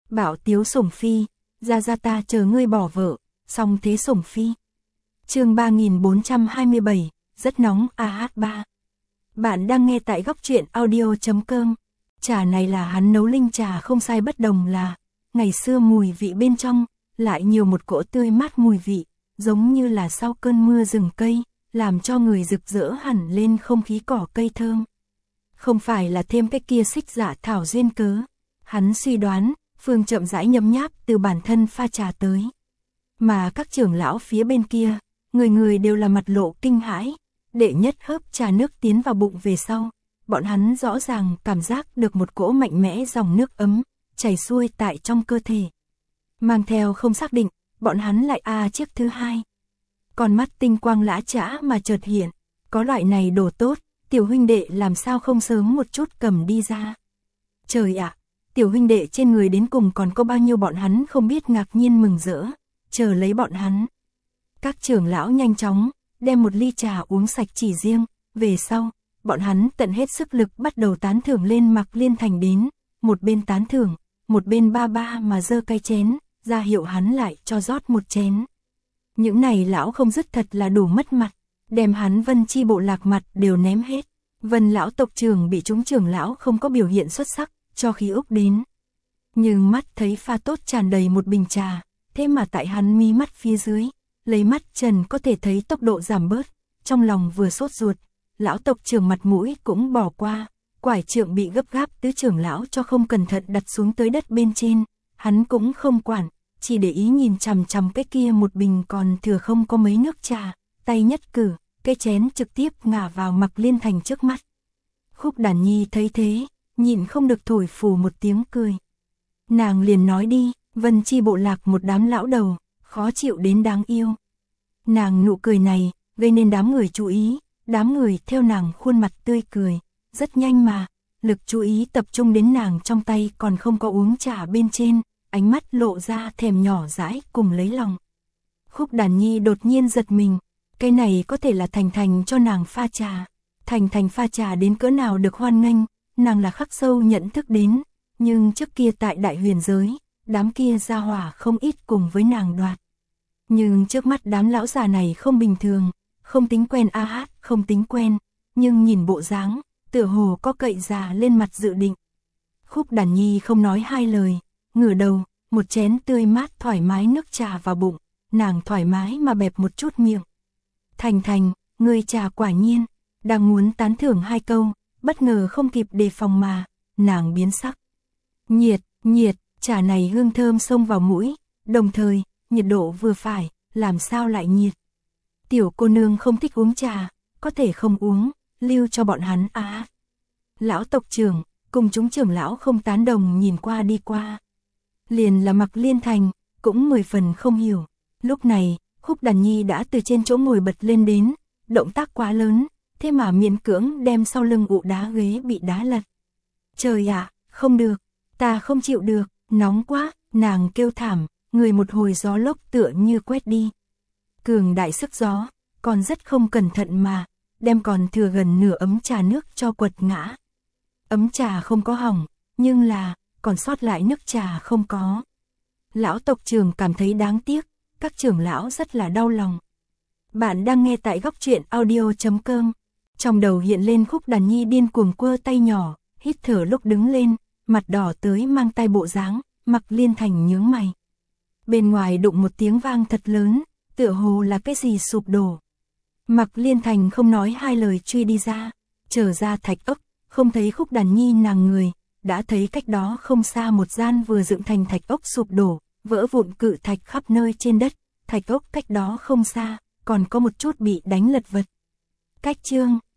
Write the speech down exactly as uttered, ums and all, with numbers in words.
Bảo tiếu sủng phi, ra ra ta chờ ngươi bỏ vợ, xong thế sủng phi. Chương ba nghìn bốn trăm hai mươi bảy, rất nóng a hát ba. Bạn đang nghe tại góc truyện audio chấm com. Trà này là hắn nấu linh trà không sai, bất đồng là ngày xưa mùi vị bên trong lại nhiều một cỗ tươi mát mùi vị, giống như là sau cơn mưa rừng cây, làm cho người rực rỡ hẳn lên không khí cỏ cây thơm. Không phải là thêm cái kia xích dạ thảo duyên cớ. Hắn suy đoán, Phương chậm rãi nhấm nháp từ bản thân pha trà tới. Mà các trưởng lão phía bên kia, người người đều là mặt lộ kinh hãi. Đệ nhất hớp trà nước tiến vào bụng về sau, bọn hắn rõ ràng cảm giác được một cỗ mạnh mẽ dòng nước ấm chảy xuôi tại trong cơ thể. Mang theo không xác định, bọn hắn lại a à chiếc thứ hai. Con mắt tinh quang lã chã mà chợt hiện, có loại này đồ tốt, tiểu huynh đệ làm sao không sớm một chút cầm đi ra. Trời ạ, tiểu huynh đệ trên người đến cùng còn có bao nhiêu, bọn hắn không biết ngạc nhiên mừng rỡ, chờ lấy bọn hắn. Các trưởng lão nhanh chóng đem một ly trà uống sạch chỉ riêng, về sau, bọn hắn tận hết sức lực bắt đầu tán thưởng lên Mạc Liên Thành đến, một bên tán thưởng, một bên ba ba mà giơ cái chén, ra hiệu hắn lại cho rót một chén. Những này lão không dứt thật là đủ mất mặt, đem hắn Vân Chi bộ lạc mặt đều ném hết. Vân lão tộc trưởng bị chúng trưởng lão không có biểu hiện xuất sắc, cho khí úc đến. Nhưng mắt thấy pha tốt tràn đầy một bình trà, thế mà tại hắn mi mắt phía dưới, lấy mắt trần có thể thấy tốc độ giảm bớt, trong lòng vừa sốt ruột, lão tộc trưởng mặt mũi cũng bỏ qua, quải trượng bị gấp gáp tứ trưởng lão cho không cẩn thận đặt xuống tới đất bên trên, hắn cũng không quản, chỉ để ý nhìn chằm chằm cái kia một bình còn thừa không có mấy nước trà, tay nhất cử, cái chén trực tiếp ngả vào Mạc Liên Thành trước mắt. Khúc Đản Nhi thấy thế, nhịn không được thổi phù một tiếng cười. Nàng liền nói đi, Vân Chi bộ lạc một đám lão đầu, khó chịu đến đáng yêu. Nàng nụ cười này, gây nên đám người chú ý, đám người theo nàng khuôn mặt tươi cười, rất nhanh mà, lực chú ý tập trung đến nàng trong tay còn không có uống trà bên trên, ánh mắt lộ ra thèm nhỏ dãi cùng lấy lòng. Khúc Đản Nhi đột nhiên giật mình, cái này có thể là Thành Thành cho nàng pha trà. Thành Thành pha trà đến cỡ nào được hoan nghênh, nàng là khắc sâu nhận thức đến, nhưng trước kia tại Đại Huyền giới, đám kia gia hỏa không ít cùng với nàng đoạt. Nhưng trước mắt đám lão già này không bình thường, không tính quen a hát, không tính quen, nhưng nhìn bộ dáng, tựa hồ có cậy già lên mặt dự định. Khúc Đản Nhi không nói hai lời, ngửa đầu, một chén tươi mát thoải mái nước trà vào bụng, nàng thoải mái mà bẹp một chút miệng. Thành Thành, ngươi trà quả nhiên, đang muốn tán thưởng hai câu, bất ngờ không kịp đề phòng mà, nàng biến sắc. Nhiệt, nhiệt, trà này hương thơm xông vào mũi, đồng thời, nhiệt độ vừa phải, làm sao lại nhiệt. Tiểu cô nương không thích uống trà, có thể không uống, lưu cho bọn hắn à. Lão tộc trưởng, cùng chúng trưởng lão không tán đồng nhìn qua đi qua. Liền là Mạc Liên Thành, cũng mười phần không hiểu. Lúc này, Khúc Đản Nhi đã từ trên chỗ ngồi bật lên đến, động tác quá lớn, thế mà miễn cưỡng đem sau lưng ụ đá ghế bị đá lật. Trời ạ, không được, ta không chịu được, nóng quá, nàng kêu thảm, người một hồi gió lốc tựa như quét đi. Cường đại sức gió, còn rất không cẩn thận mà, đem còn thừa gần nửa ấm trà nước cho quật ngã. Ấm trà không có hỏng, nhưng là, còn sót lại nước trà không có. Lão tộc trưởng cảm thấy đáng tiếc, các trưởng lão rất là đau lòng. Bạn đang nghe tại góc truyện audio chấm com. Trong đầu hiện lên Khúc Đản Nhi điên cuồng quơ tay nhỏ, hít thở lúc đứng lên, mặt đỏ tới mang tai bộ dáng, Mạc Liên Thành nhướng mày. Bên ngoài đụng một tiếng vang thật lớn, tựa hồ là cái gì sụp đổ. Mạc Liên Thành không nói hai lời truy đi ra, trở ra thạch ốc, không thấy Khúc Đản Nhi nàng người, đã thấy cách đó không xa một gian vừa dựng thành thạch ốc sụp đổ, vỡ vụn cự thạch khắp nơi trên đất, thạch ốc cách đó không xa, còn có một chút bị đánh lật vật. Cách chương